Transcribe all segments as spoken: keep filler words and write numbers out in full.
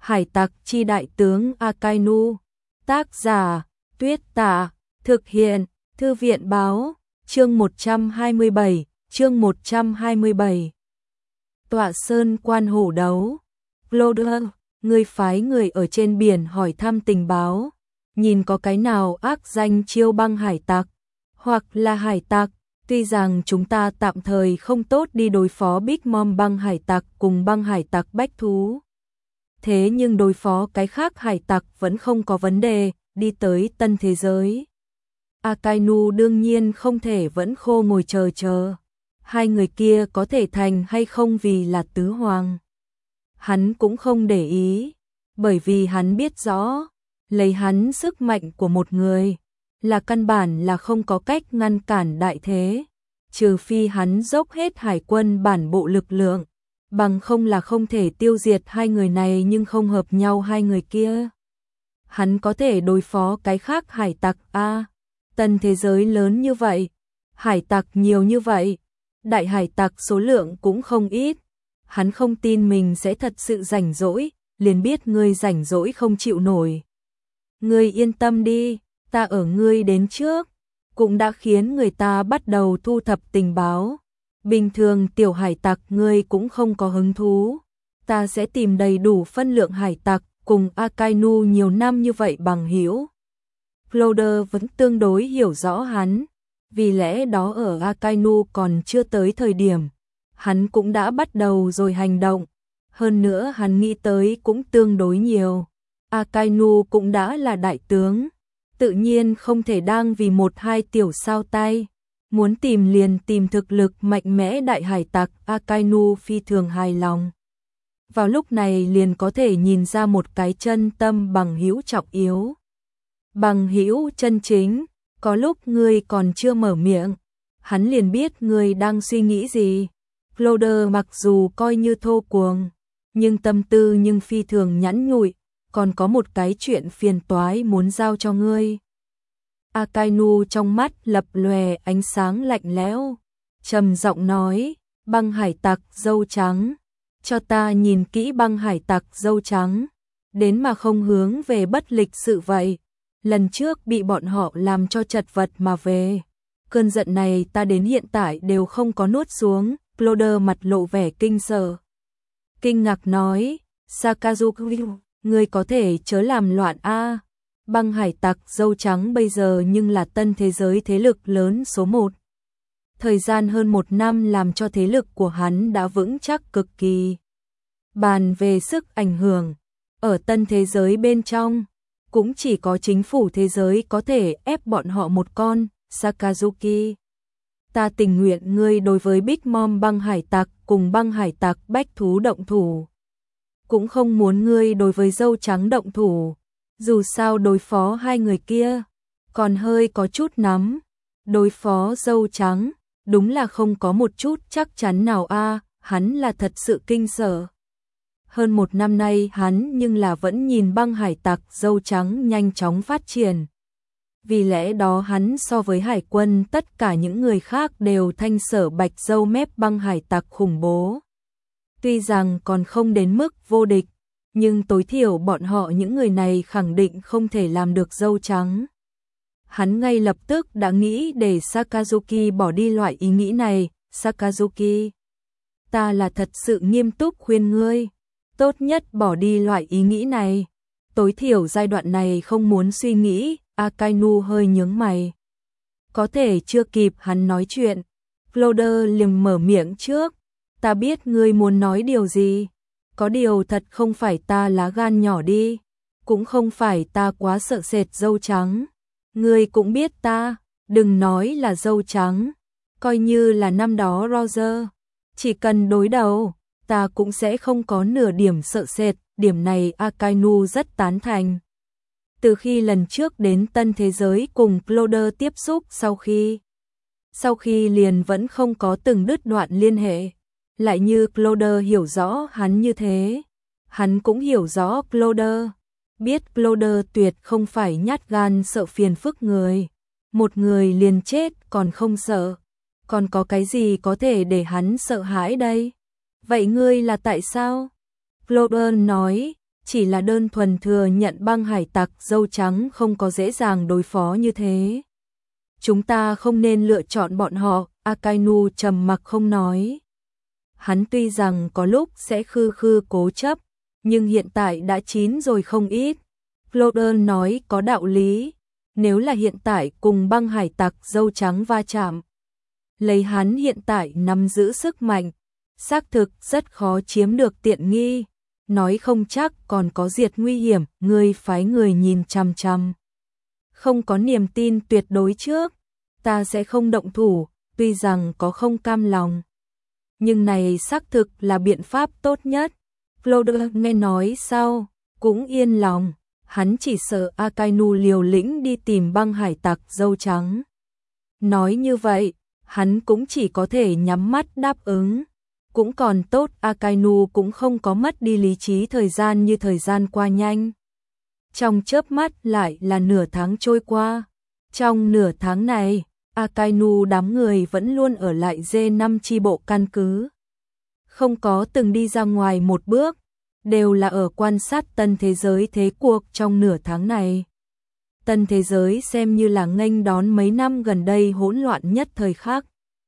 Hải tặc chi đại tướng Akainu. Tác giả Tuyết Tạ. Thực hiện Thư viện báo. Chương một trăm hai mươi bảy. Chương một trăm hai mươi bảy. Tọa sơn quan hổ đấu. Cloder, người phái người ở trên biển hỏi thăm tình báo, nhìn có cái nào ác danh chiêu băng hải tặc, hoặc là hải tặc. Tuy rằng chúng ta tạm thời không tốt đi đối phó Big Mom băng hải tặc cùng băng hải tặc bách thú, thế nhưng đối phó cái khác hải tặc vẫn không có vấn đề. Đi tới tân thế giới, Akainu đương nhiên không thể vẫn khô ngồi chờ chờ hai người kia có thể thành hay không vì là tứ hoàng. Hắn cũng không để ý, bởi vì hắn biết rõ, lấy hắn sức mạnh của một người là căn bản là không có cách ngăn cản đại thế, trừ phi hắn dốc hết hải quân bản bộ lực lượng, bằng không là không thể tiêu diệt hai người này, nhưng không hợp nhau hai người kia. Hắn có thể đối phó cái khác hải tặc a, tân thế giới lớn như vậy, hải tặc nhiều như vậy, đại hải tặc số lượng cũng không ít. Hắn không tin mình sẽ thật sự rảnh rỗi, liền biết ngươi rảnh rỗi không chịu nổi. Ngươi yên tâm đi, ta ở ngươi đến trước, cũng đã khiến người ta bắt đầu thu thập tình báo. Bình thường tiểu hải tặc ngươi cũng không có hứng thú, ta sẽ tìm đầy đủ phân lượng hải tặc, cùng Akainu nhiều năm như vậy bằng hữu. Cloder vẫn tương đối hiểu rõ hắn, vì lẽ đó ở Akainu còn chưa tới thời điểm, hắn cũng đã bắt đầu rồi hành động. Hơn nữa hắn nghĩ tới cũng tương đối nhiều. Akainu cũng đã là đại tướng, tự nhiên không thể đang vì một hai tiểu sao tay. Muốn tìm liền tìm thực lực mạnh mẽ đại hải tặc. Akainu phi thường hài lòng. Vào lúc này liền có thể nhìn ra một cái chân tâm bằng hữu trọng yếu. Bằng hữu chân chính, có lúc ngươi còn chưa mở miệng, hắn liền biết ngươi đang suy nghĩ gì. Cloder mặc dù coi như thô cuồng, nhưng tâm tư nhưng phi thường nhẵn nhụi, còn có một cái chuyện phiền toái muốn giao cho ngươi. Akainu trong mắt lập lòe ánh sáng lạnh lẽo, trầm giọng nói, băng hải tặc dâu trắng, cho ta nhìn kỹ băng hải tặc dâu trắng, đến mà không hướng về bất lịch sự vậy. Lần trước bị bọn họ làm cho chật vật mà về, cơn giận này ta đến hiện tại đều không có nuốt xuống. Cloder mặt lộ vẻ kinh sợ, kinh ngạc nói, Sakazuki, ngươi có thể chớ làm loạn a. Băng hải tặc dâu trắng bây giờ nhưng là tân thế giới thế lực lớn số một. Thời gian hơn một năm làm cho thế lực của hắn đã vững chắc cực kỳ. Bàn về sức ảnh hưởng, ở tân thế giới bên trong, cũng chỉ có chính phủ thế giới có thể ép bọn họ một con. Sakazuki, ta tình nguyện ngươi đối với Big Mom băng hải tặc cùng băng hải tặc bách thú động thủ, cũng không muốn ngươi đối với dâu trắng động thủ. Dù sao đối phó hai người kia còn hơi có chút nắm, đối phó dâu trắng đúng là không có một chút chắc chắn nào a. Hắn là thật sự kinh sợ. Hơn một năm nay hắn nhưng là vẫn nhìn băng hải tặc dâu trắng nhanh chóng phát triển. Vì lẽ đó hắn so với hải quân tất cả những người khác đều thanh sở bạch dâu mép băng hải tặc khủng bố. Tuy rằng còn không đến mức vô địch, nhưng tối thiểu bọn họ những người này khẳng định không thể làm được dâu trắng. Hắn ngay lập tức đã nghĩ để Sakazuki bỏ đi loại ý nghĩ này. Sakazuki, ta là thật sự nghiêm túc khuyên ngươi, tốt nhất bỏ đi loại ý nghĩ này. Tối thiểu giai đoạn này không muốn suy nghĩ. Akainu hơi nhướng mày. Có thể chưa kịp hắn nói chuyện, Cloder liền mở miệng trước. Ta biết ngươi muốn nói điều gì. Có điều thật không phải ta lá gan nhỏ đi, cũng không phải ta quá sợ sệt dâu trắng. Ngươi cũng biết ta, đừng nói là dâu trắng, coi như là năm đó Roger, chỉ cần đối đầu, ta cũng sẽ không có nửa điểm sợ sệt. Điểm này Akainu rất tán thành. Từ khi lần trước đến tân thế giới cùng Cloder tiếp xúc, sau khi sau khi liền vẫn không có từng đứt đoạn liên hệ. Lại như Cloder hiểu rõ hắn như thế, hắn cũng hiểu rõ Cloder, biết Cloder tuyệt không phải nhát gan sợ phiền phức người, một người liền chết còn không sợ, còn có cái gì có thể để hắn sợ hãi đây? Vậy ngươi là tại sao? Cloder nói, chỉ là đơn thuần thừa nhận băng hải tặc dâu trắng không có dễ dàng đối phó như thế. Chúng ta không nên lựa chọn bọn họ, Akainu trầm mặc không nói. Hắn tuy rằng có lúc sẽ khư khư cố chấp, nhưng hiện tại đã chín rồi không ít. Floder nói có đạo lý, nếu là hiện tại cùng băng hải tặc dâu trắng va chạm. Lấy hắn hiện tại nắm giữ sức mạnh, xác thực rất khó chiếm được tiện nghi, nói không chắc còn có diệt nguy hiểm, người phái người nhìn chằm chằm. Không có niềm tin tuyệt đối trước, ta sẽ không động thủ, tuy rằng có không cam lòng. Nhưng này xác thực là biện pháp tốt nhất. Floder nghe nói sau, cũng yên lòng, hắn chỉ sợ Akainu liều lĩnh đi tìm băng hải tặc dâu trắng. Nói như vậy, hắn cũng chỉ có thể nhắm mắt đáp ứng. Cũng còn tốt Akainu cũng không có mất đi lý trí thời gian như thời gian qua nhanh. Trong chớp mắt lại là nửa tháng trôi qua. Trong nửa tháng này, Akainu đám người vẫn luôn ở lại D năm chi bộ căn cứ. Không có từng đi ra ngoài một bước, đều là ở quan sát tân thế giới thế cuộc trong nửa tháng này. Tân thế giới xem như là nghênh đón mấy năm gần đây hỗn loạn nhất thời khắc.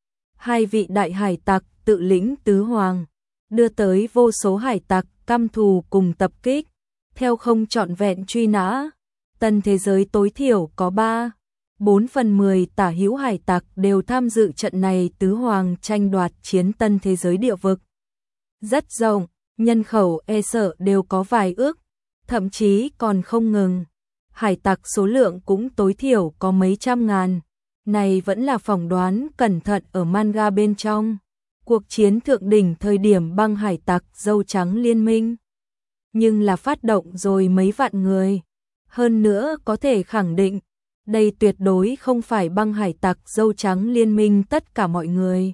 Hai vị đại hải tặc tự lĩnh tứ hoàng, đưa tới vô số hải tặc căm thù cùng tập kích, theo không trọn vẹn truy nã. Tân thế giới tối thiểu có ba, bốn phần mười tả hữu hải tặc đều tham dự trận này tứ hoàng tranh đoạt chiến tân thế giới địa vực. Rất rộng, nhân khẩu e sợ đều có vài ước, thậm chí còn không ngừng. Hải tặc số lượng cũng tối thiểu có mấy trăm ngàn. Này vẫn là phỏng đoán cẩn thận ở manga bên trong. Cuộc chiến thượng đỉnh thời điểm băng hải tặc dâu trắng liên minh. Nhưng là phát động rồi mấy vạn người. Hơn nữa có thể khẳng định, đây tuyệt đối không phải băng hải tặc dâu trắng liên minh tất cả mọi người.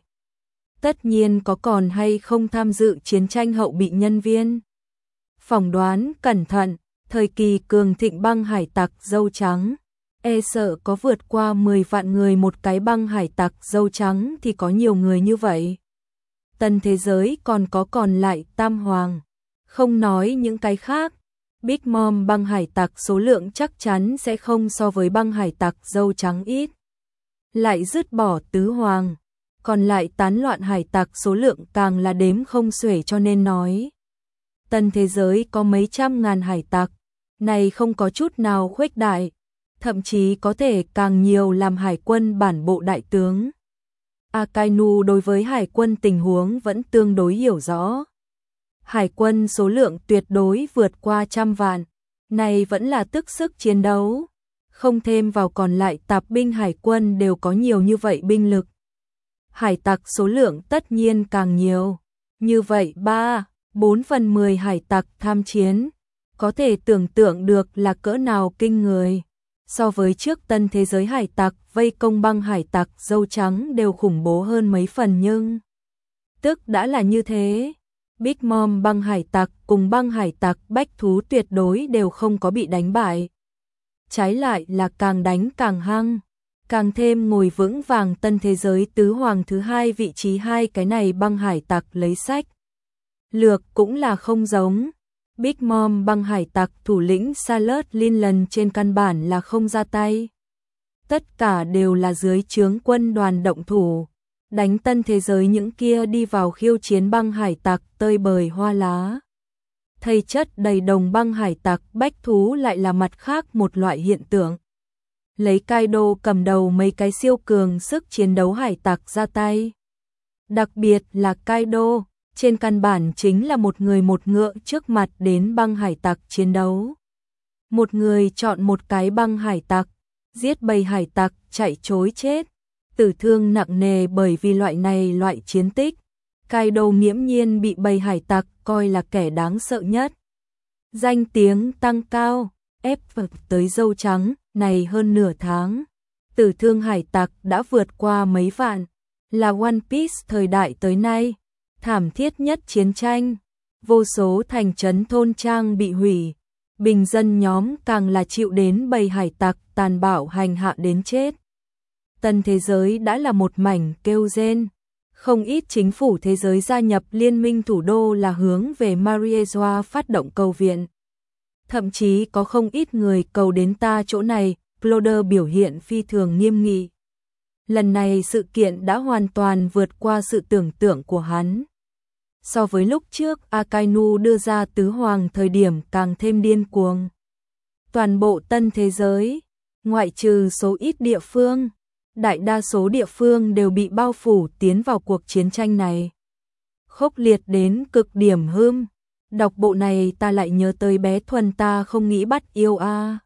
Tất nhiên có còn hay không tham dự chiến tranh hậu bị nhân viên. Phỏng đoán cẩn thận, thời kỳ cường thịnh băng hải tặc dâu trắng, e sợ có vượt qua mười vạn người, một cái băng hải tặc dâu trắng thì có nhiều người như vậy. Tân thế giới còn có còn lại tam hoàng, không nói những cái khác, Big Mom băng hải tặc số lượng chắc chắn sẽ không so với băng hải tặc dâu trắng ít. Lại dứt bỏ tứ hoàng, còn lại tán loạn hải tặc số lượng càng là đếm không xuể, cho nên nói tân thế giới có mấy trăm ngàn hải tặc, này không có chút nào khuếch đại, thậm chí có thể càng nhiều làm hải quân bản bộ đại tướng. Akainu đối với hải quân tình huống vẫn tương đối hiểu rõ. Hải quân số lượng tuyệt đối vượt qua trăm vạn, này vẫn là tức sức chiến đấu, không thêm vào còn lại tạp binh hải quân đều có nhiều như vậy binh lực. Hải tặc số lượng tất nhiên càng nhiều, như vậy ba, bốn phần mười hải tặc tham chiến, có thể tưởng tượng được là cỡ nào kinh người. So với trước tân thế giới hải tặc vây công băng hải tặc dâu trắng đều khủng bố hơn mấy phần, nhưng tức đã là như thế. Big Mom băng hải tặc cùng băng hải tặc bách thú tuyệt đối đều không có bị đánh bại. Trái lại là càng đánh càng hăng, càng thêm ngồi vững vàng tân thế giới tứ hoàng thứ hai vị trí. Hai cái này băng hải tặc lấy sách lược cũng là không giống. Big Mom băng hải tặc thủ lĩnh Salad Linlan trên căn bản là không ra tay. Tất cả đều là dưới trướng quân đoàn động thủ, đánh tân thế giới những kia đi vào khiêu chiến băng hải tặc tơi bời hoa lá. Thây chất đầy đồng băng hải tặc bách thú lại là mặt khác một loại hiện tượng. Lấy Kaido cầm đầu mấy cái siêu cường sức chiến đấu hải tặc ra tay. Đặc biệt là Kaido, trên căn bản chính là một người một ngựa trước mặt đến băng hải tặc chiến đấu. Một người chọn một cái băng hải tặc, giết bầy hải tặc chạy trối chết, tử thương nặng nề bởi vì loại này loại chiến tích. Kaido nghiễm nhiên bị bầy hải tặc coi là kẻ đáng sợ nhất. Danh tiếng tăng cao, ép tới dâu trắng, này hơn nửa tháng. Tử thương hải tặc đã vượt qua mấy vạn, là One Piece thời đại tới nay thảm thiết nhất chiến tranh. Vô số thành trấn thôn trang bị hủy, bình dân nhóm càng là chịu đến bầy hải tặc tàn bạo hành hạ đến chết. Tân thế giới đã là một mảnh kêu rên. Không ít chính phủ thế giới gia nhập liên minh thủ đô là hướng về Mariejoa phát động cầu viện. Thậm chí có không ít người cầu đến ta chỗ này, Plodder biểu hiện phi thường nghiêm nghị. Lần này sự kiện đã hoàn toàn vượt qua sự tưởng tượng của hắn. So với lúc trước Akainu đưa ra tứ hoàng thời điểm càng thêm điên cuồng. Toàn bộ tân thế giới, ngoại trừ số ít địa phương, đại đa số địa phương đều bị bao phủ tiến vào cuộc chiến tranh này. Khốc liệt đến cực điểm hưm. Đọc bộ này ta lại nhớ tới bé Thuần ta không nghĩ bắt yêu a.